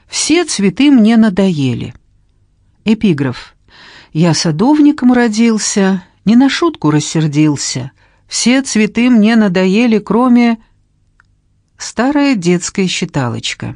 Все цветы мне надоели. Эпиграф. Я садовником родился, не на шутку рассердился. Все цветы мне надоели, кроме... Старая детская считалочка.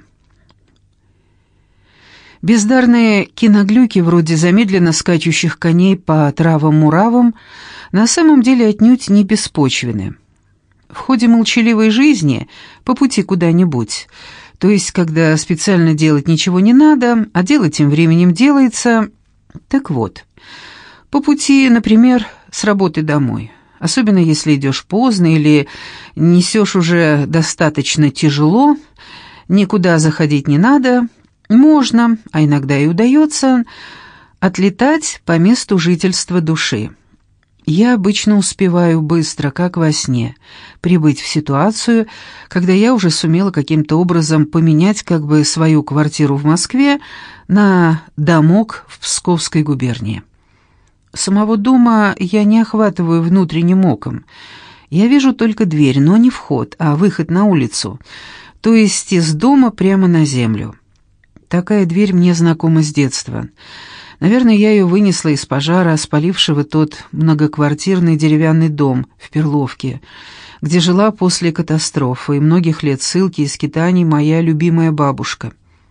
Бездарные киноглюки вроде замедленно скачущих коней по травам-муравам на самом деле отнюдь не беспочвены. В ходе молчаливой жизни, по пути куда-нибудь, то есть когда специально делать ничего не надо, а дело тем временем делается... Так вот, по пути, например, с работы домой, особенно если идешь поздно или несешь уже достаточно тяжело, никуда заходить не надо, можно, а иногда и удается, отлетать по месту жительства души. Я обычно успеваю быстро, как во сне, прибыть в ситуацию, когда я уже сумела каким-то образом поменять как бы свою квартиру в Москве на домок в Псковской губернии. Самого дома я не охватываю внутренним оком. Я вижу только дверь, но не вход, а выход на улицу, то есть из дома прямо на землю. Такая дверь мне знакома с детства. Наверное, я ее вынесла из пожара, спалившего тот многоквартирный деревянный дом в Перловке, где жила после катастрофы и многих лет ссылки и скитаний моя любимая бабушка.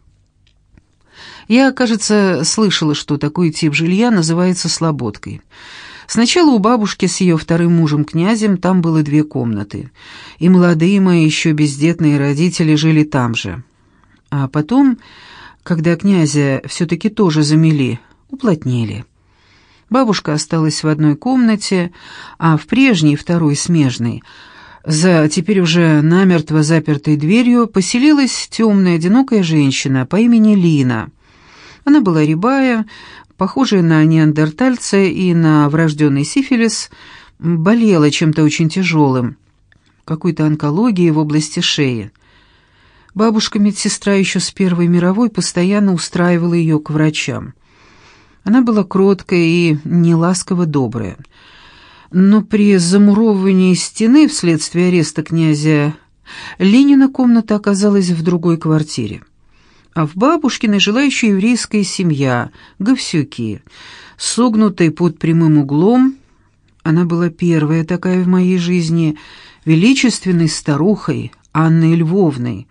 Я, кажется, слышала, что такой тип жилья называется слободкой. Сначала у бабушки с ее вторым мужем князем там было 2 комнаты, и молодые мои еще бездетные родители жили там же. А потом, когда князя все-таки тоже замели, уплотнили. Бабушка осталась в одной комнате, а в прежней, второй смежной, за теперь уже намертво запертой дверью поселилась темная одинокая женщина по имени Лина. Она была рябая, похожая на неандертальца и на врожденный сифилис, болела чем-то очень тяжелым, какой-то онкологией в области шеи. Бабушка-медсестра еще с Первой мировой постоянно устраивала ее к врачам. Она была кроткая и неласково добрая. Но при замуровывании стены вследствие ареста князя Ленина комната оказалась в другой квартире. А в бабушкиной жила еще еврейская семья, Говсюки, согнутой под прямым углом. Она была первая такая в моей жизни, величественной старухой Анной Львовной,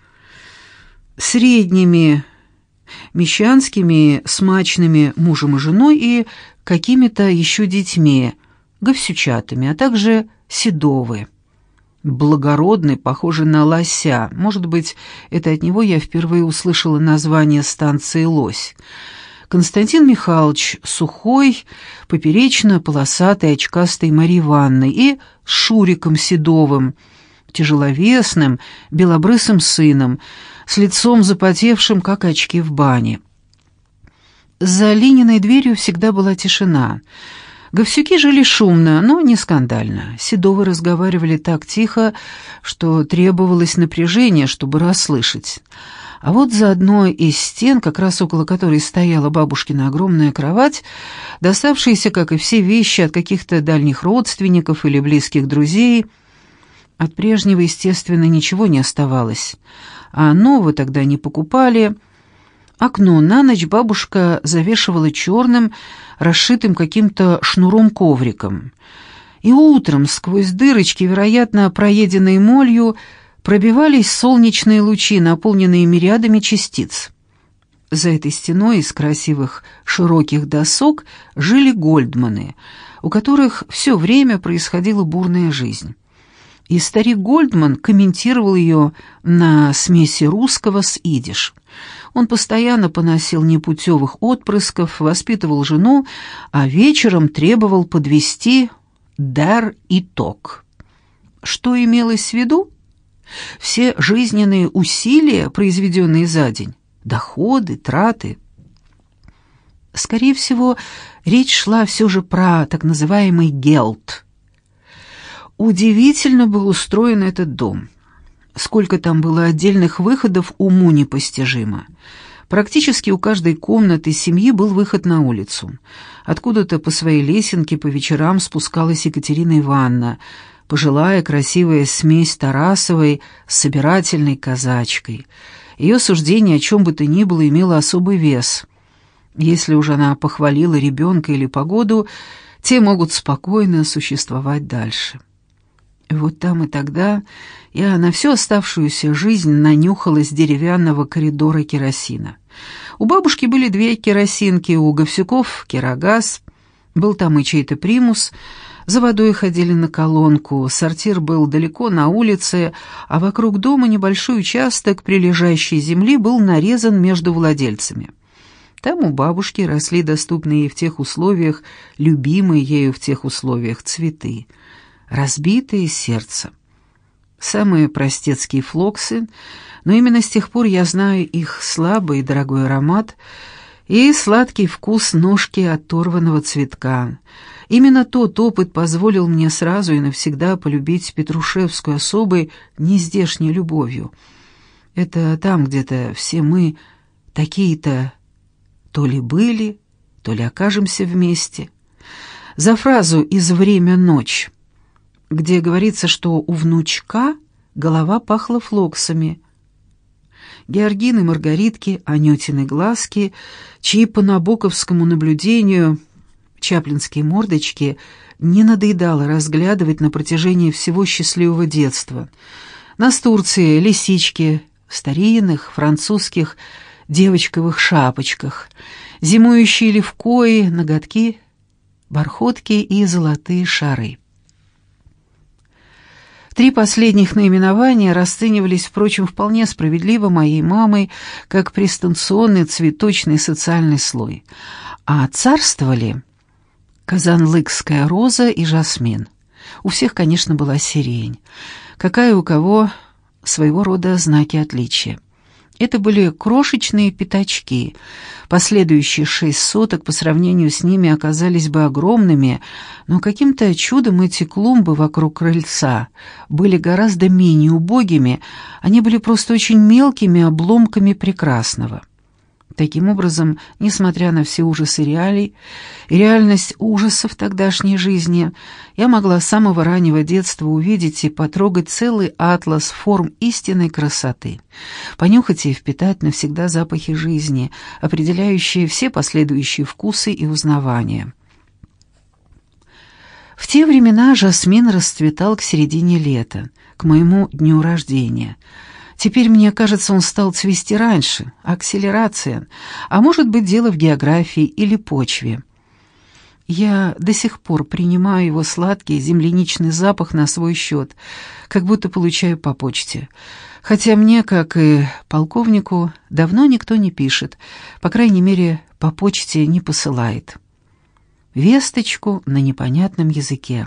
средними мещанскими, смачными мужем и женой и какими-то еще детьми, говсючатами, а также седовы. Благородный, похожий на лося. Может быть, это от него я впервые услышала название станции «Лось». Константин Михайлович сухой, поперечно-полосатый, очкастый Марьей Ивановной и с Шуриком Седовым, тяжеловесным, белобрысым сыном, с лицом запотевшим, как очки в бане. За Лининой дверью всегда была тишина. Говсюки жили шумно, но не скандально. Седовы разговаривали так тихо, что требовалось напряжение, чтобы расслышать. А вот за одной из стен, как раз около которой стояла бабушкина огромная кровать, доставшаяся, как и все вещи, от каких-то дальних родственников или близких друзей, от прежнего, естественно, ничего не оставалось. А нового тогда не покупали. Окно на ночь бабушка завешивала черным, расшитым каким-то шнуром ковриком. И утром сквозь дырочки, вероятно, проеденные молью, пробивались солнечные лучи, наполненные мириадами частиц. За этой стеной из красивых широких досок жили Гольдманы, у которых все время происходила бурная жизнь. И старик Гольдман комментировал ее на смеси русского с идиш. Он постоянно поносил непутевых отпрысков, воспитывал жену, а вечером требовал подвести «дар итог». Что имелось в виду? Все жизненные усилия, произведенные за день, доходы, траты. Скорее всего, речь шла все же про так называемый гелд. Удивительно был устроен этот дом. Сколько там было отдельных выходов, уму непостижимо. Практически у каждой комнаты семьи был выход на улицу. Откуда-то по своей лесенке по вечерам спускалась Екатерина Ивановна, пожилая красивая смесь Тарасовой с собирательной казачкой, Ее суждение о чем бы то ни было имело особый вес. Если уж она похвалила ребенка или погоду, те могут спокойно существовать дальше. И вот там и тогда я на всю оставшуюся жизнь нанюхалась деревянного коридора керосина. У бабушки были 2 керосинки, у Говсюков — керогаз, был там и чей-то примус, за водой ходили на колонку, сортир был далеко на улице, а вокруг дома небольшой участок прилежащей земли был нарезан между владельцами. Там у бабушки росли доступные ей в тех условиях, любимые ею в тех условиях цветы, разбитое сердце. Самые простецкие флоксы, но именно с тех пор я знаю их слабый и дорогой аромат и сладкий вкус ножки оторванного цветка. Именно тот опыт позволил мне сразу и навсегда полюбить Петрушевскую особой нездешней любовью. Это там где-то все мы такие-то то ли были, то ли окажемся вместе. За фразу из «Время ночь», где говорится, что у внучка голова пахла флоксами. Георгины, Маргаритки, Анютины глазки, чьи по набоковскому наблюдению чаплинские мордочки не надоедало разглядывать на протяжении всего счастливого детства. Настурции, лисички, старинных, французских, девочковых шапочках, зимующие левкои, ноготки, бархотки и золотые шары. 3 последних наименования расценивались, впрочем, вполне справедливо моей мамой как пристанционный цветочный социальный слой, а царствовали казанлыкская роза и жасмин. У всех, конечно, была сирень, какая у кого своего рода знаки отличия. Это были крошечные пятачки. Последующие 6 соток по сравнению с ними оказались бы огромными, но каким-то чудом эти клумбы вокруг крыльца были гораздо менее убогими, они были просто очень мелкими обломками прекрасного. Таким образом, несмотря на все ужасы реалий и реальность ужасов тогдашней жизни, я могла с самого раннего детства увидеть и потрогать целый атлас форм истинной красоты, понюхать и впитать навсегда запахи жизни, определяющие все последующие вкусы и узнавания. В те времена жасмин расцветал к середине лета, к моему дню рождения. Теперь, мне кажется, он стал цвести раньше, акселерация, а может быть, дело в географии или почве. Я до сих пор принимаю его сладкий земляничный запах на свой счет, как будто получаю по почте. Хотя мне, как и полковнику, давно никто не пишет, по крайней мере, по почте не посылает. Весточку на непонятном языке.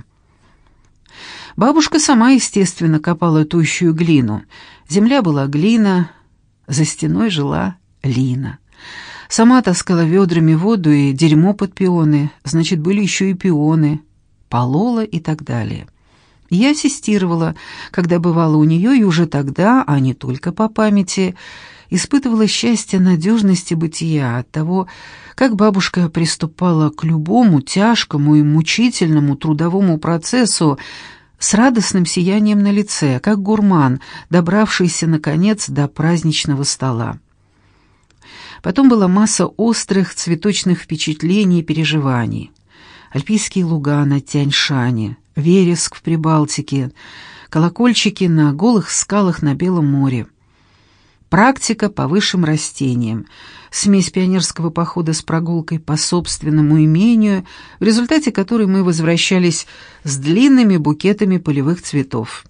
Бабушка сама, естественно, копала тощую глину. Земля была глина, за стеной жила Лина. Сама таскала ведрами воду и дерьмо под пионы, значит, были еще и пионы, полола и так далее. Я ассистировала, когда бывала у нее, и уже тогда, а не только по памяти, испытывала счастье надежности бытия от того, как бабушка приступала к любому тяжкому и мучительному трудовому процессу с радостным сиянием на лице, как гурман, добравшийся, наконец, до праздничного стола. Потом была масса острых цветочных впечатлений и переживаний. Альпийские луга на Тянь-Шане, вереск в Прибалтике, колокольчики на голых скалах на Белом море. Практика по высшим растениям, смесь пионерского похода с прогулкой по собственному имению, в результате которой мы возвращались с длинными букетами полевых цветов.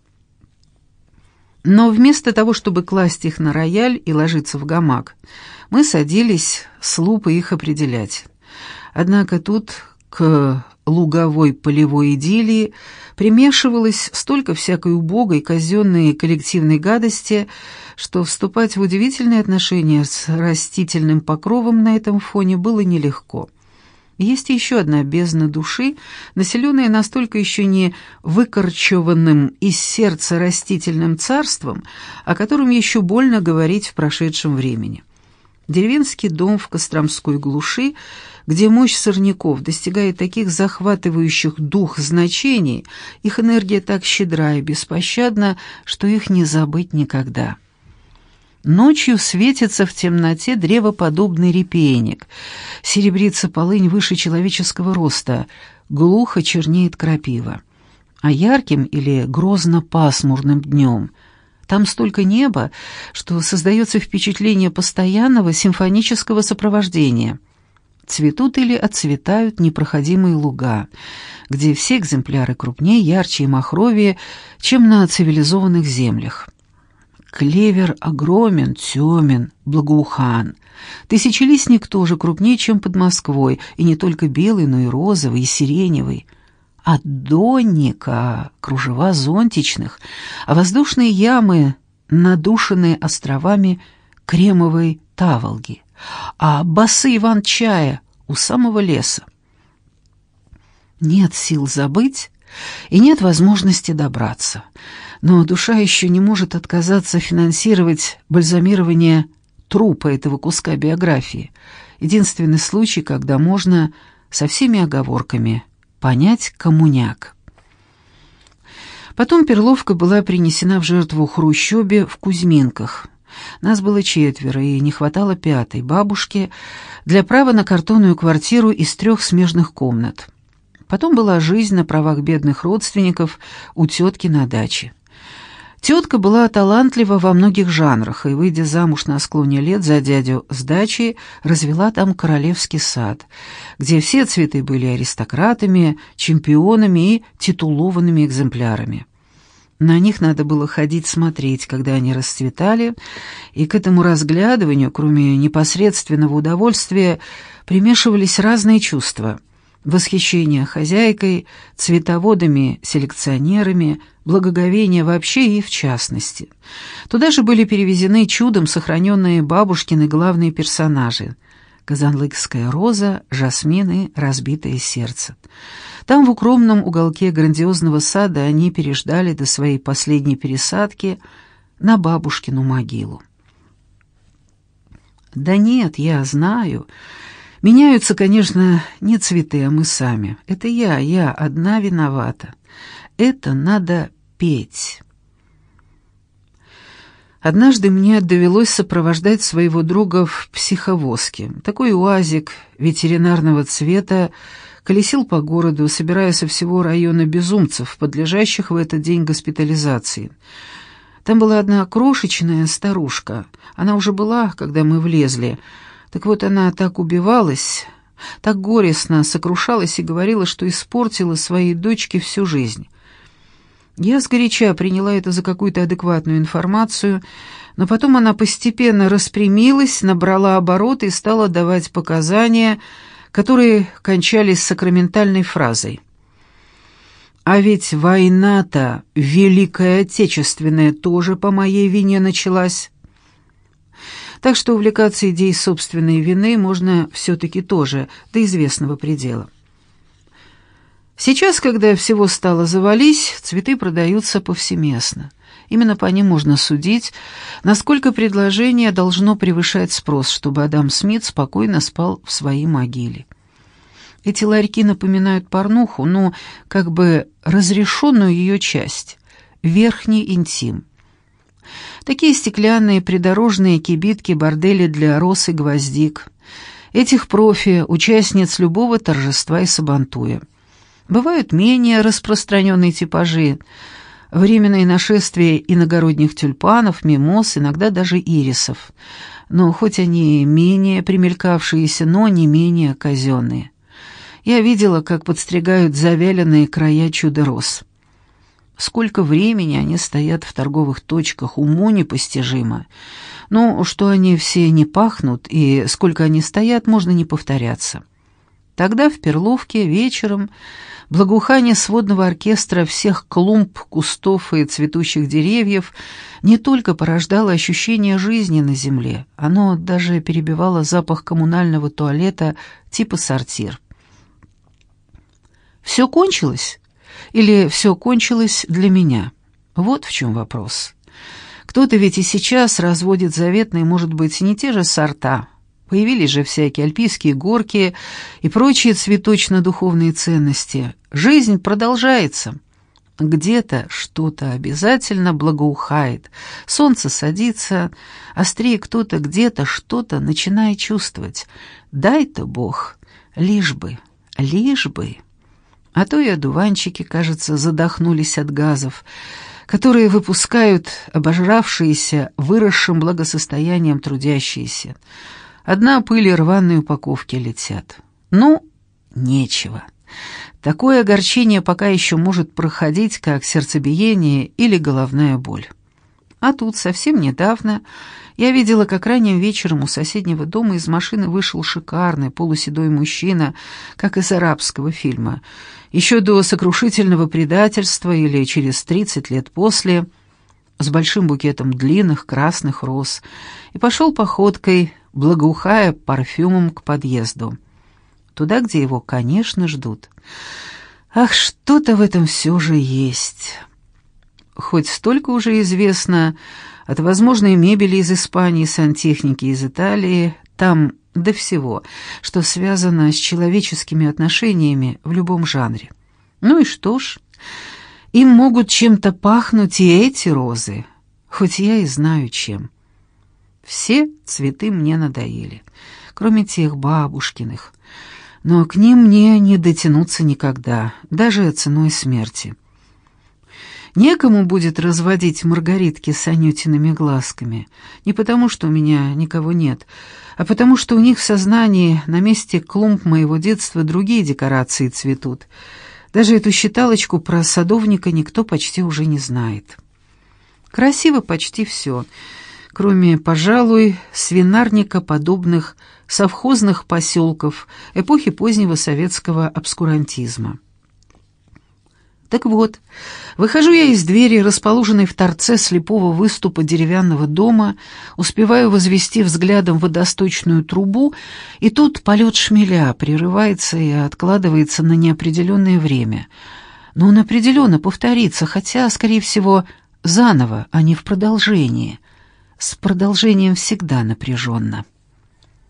Но вместо того, чтобы класть их на рояль и ложиться в гамак, мы садились с лупой их определять. Однако тут к луговой полевой идиллии примешивалось столько всякой убогой, казенной и коллективной гадости, что вступать в удивительные отношения с растительным покровом на этом фоне было нелегко. Есть еще одна бездна души, населенная настолько еще не выкорчеванным из сердца растительным царством, о котором еще больно говорить в прошедшем времени. Деревенский дом в Костромской глуши, где мощь сорняков достигает таких захватывающих дух значений, их энергия так щедра и беспощадна, что их не забыть никогда. Ночью светится в темноте древоподобный репейник, серебрится полынь выше человеческого роста, глухо чернеет крапива. А ярким или грозно-пасмурным днем там столько неба, что создается впечатление постоянного симфонического сопровождения. Цветут или отцветают непроходимые луга, где все экземпляры крупнее, ярче и махровее, чем на цивилизованных землях. Клевер огромен, темен, благоухан. Тысячелистник тоже крупнее, чем под Москвой, и не только белый, но и розовый, и сиреневый. От донника кружева зонтичных, а воздушные ямы, надушенные островами кремовой таволги, а басы Иван-чая у самого леса. Нет сил забыть и нет возможности добраться, но душа еще не может отказаться финансировать бальзамирование трупа этого куска биографии. Единственный случай, когда можно со всеми оговорками понять коммуняк. Потом перловка была принесена в жертву Хрущёбе в Кузьминках. Нас было 4, и не хватало 5-й, бабушке, для права на картонную квартиру из 3 смежных комнат. Потом была жизнь на правах бедных родственников у тетки на даче. Тетка была талантлива во многих жанрах, и, выйдя замуж на склоне лет за дядю с дачей, развела там королевский сад, где все цветы были аристократами, чемпионами и титулованными экземплярами. На них надо было ходить смотреть, когда они расцветали, и к этому разглядыванию, кроме непосредственного удовольствия, примешивались разные чувства: восхищение хозяйкой, цветоводами, селекционерами, благоговение вообще и в частности. Туда же были перевезены чудом сохраненные бабушкины главные персонажи: казанлыкская роза, жасмин и разбитое сердце. Там, в укромном уголке грандиозного сада, они переждали до своей последней пересадки на бабушкину могилу. Да нет, я знаю. Меняются, конечно, не цветы, а мы сами. Это я одна виновата. Это надо петь. Однажды мне довелось сопровождать своего друга в психовозке. Такой уазик ветеринарного цвета колесил по городу, собирая со всего района безумцев, подлежащих в этот день госпитализации. Там была одна крошечная старушка. Она уже была, когда мы влезли. Так вот, она так убивалась, так горестно сокрушалась и говорила, что испортила своей дочке всю жизнь. Я сгоряча приняла это за какую-то адекватную информацию, но потом она постепенно распрямилась, набрала обороты и стала давать показания, которые кончались сакраментальной фразой: «А ведь война-то, Великая Отечественная, тоже по моей вине началась». Так что увлекаться идеей собственной вины можно все-таки тоже до известного предела. Сейчас, когда всего стало завались, цветы продаются повсеместно. Именно по ним можно судить, насколько предложение должно превышать спрос, чтобы Адам Смит спокойно спал в своей могиле. Эти ларьки напоминают порнуху, но как бы разрешенную ее часть — верхний интим. Такие стеклянные придорожные кибитки, бордели для роз и гвоздик. Этих профи, участниц любого торжества и сабантуя. Бывают менее распространенные типажи, временные нашествия иногородних тюльпанов, мимоз, иногда даже ирисов. Но хоть они менее примелькавшиеся, но не менее казенные. Я видела, как подстригают завяленные края чудо-роз. Сколько времени они стоят в торговых точках, уму непостижимо. Но что они все не пахнут и сколько они стоят, можно не повторяться. Тогда в Перловке вечером благоухание сводного оркестра всех клумб, кустов и цветущих деревьев не только порождало ощущение жизни на земле, оно даже перебивало запах коммунального туалета типа сортир. Все кончилось? Или все кончилось для меня? Вот в чем вопрос. Кто-то ведь и сейчас разводит заветные, может быть, не те же сорта. Появились же всякие альпийские горки и прочие цветочно-духовные ценности. Жизнь продолжается. Где-то что-то обязательно благоухает, солнце садится, острее кто-то где-то что-то начинает чувствовать. Дай-то Бог, лишь бы. А то и одуванчики, кажется, задохнулись от газов, которые выпускают обожравшиеся, выросшим благосостоянием трудящиеся. Одна пыль и рваные упаковки летят. Ну, нечего. Такое огорчение пока еще может проходить, как сердцебиение или головная боль. А тут совсем недавно я видела, как ранним вечером у соседнего дома из машины вышел шикарный полуседой мужчина, как из арабского фильма, еще до сокрушительного предательства или через 30 лет после, с большим букетом длинных красных роз, и пошел походкой, благоухая парфюмом к подъезду. Туда, где его, конечно, ждут. Ах, что-то в этом все же есть. Хоть столько уже известно от возможной мебели из Испании, сантехники из Италии, там до всего, что связано с человеческими отношениями в любом жанре. Ну и что ж, им могут чем-то пахнуть и эти розы, хоть я и знаю чем. Все цветы мне надоели, кроме тех бабушкиных, но к ним мне не дотянуться никогда, даже ценой смерти. Некому будет разводить маргаритки с анютиными глазками, не потому, что у меня никого нет, а потому, что у них в сознании на месте клумб моего детства другие декорации цветут. Даже эту считалочку про садовника никто почти уже не знает. Красиво почти все, кроме, пожалуй, свинарника-подобных совхозных поселков эпохи позднего советского обскурантизма. Так вот, выхожу я из двери, расположенной в торце слепого выступа деревянного дома, успеваю возвести взглядом водосточную трубу, и тут полет шмеля прерывается и откладывается на неопределенное время. Но он определенно повторится, хотя, скорее всего, заново, а не в продолжении. С продолжением всегда напряженно.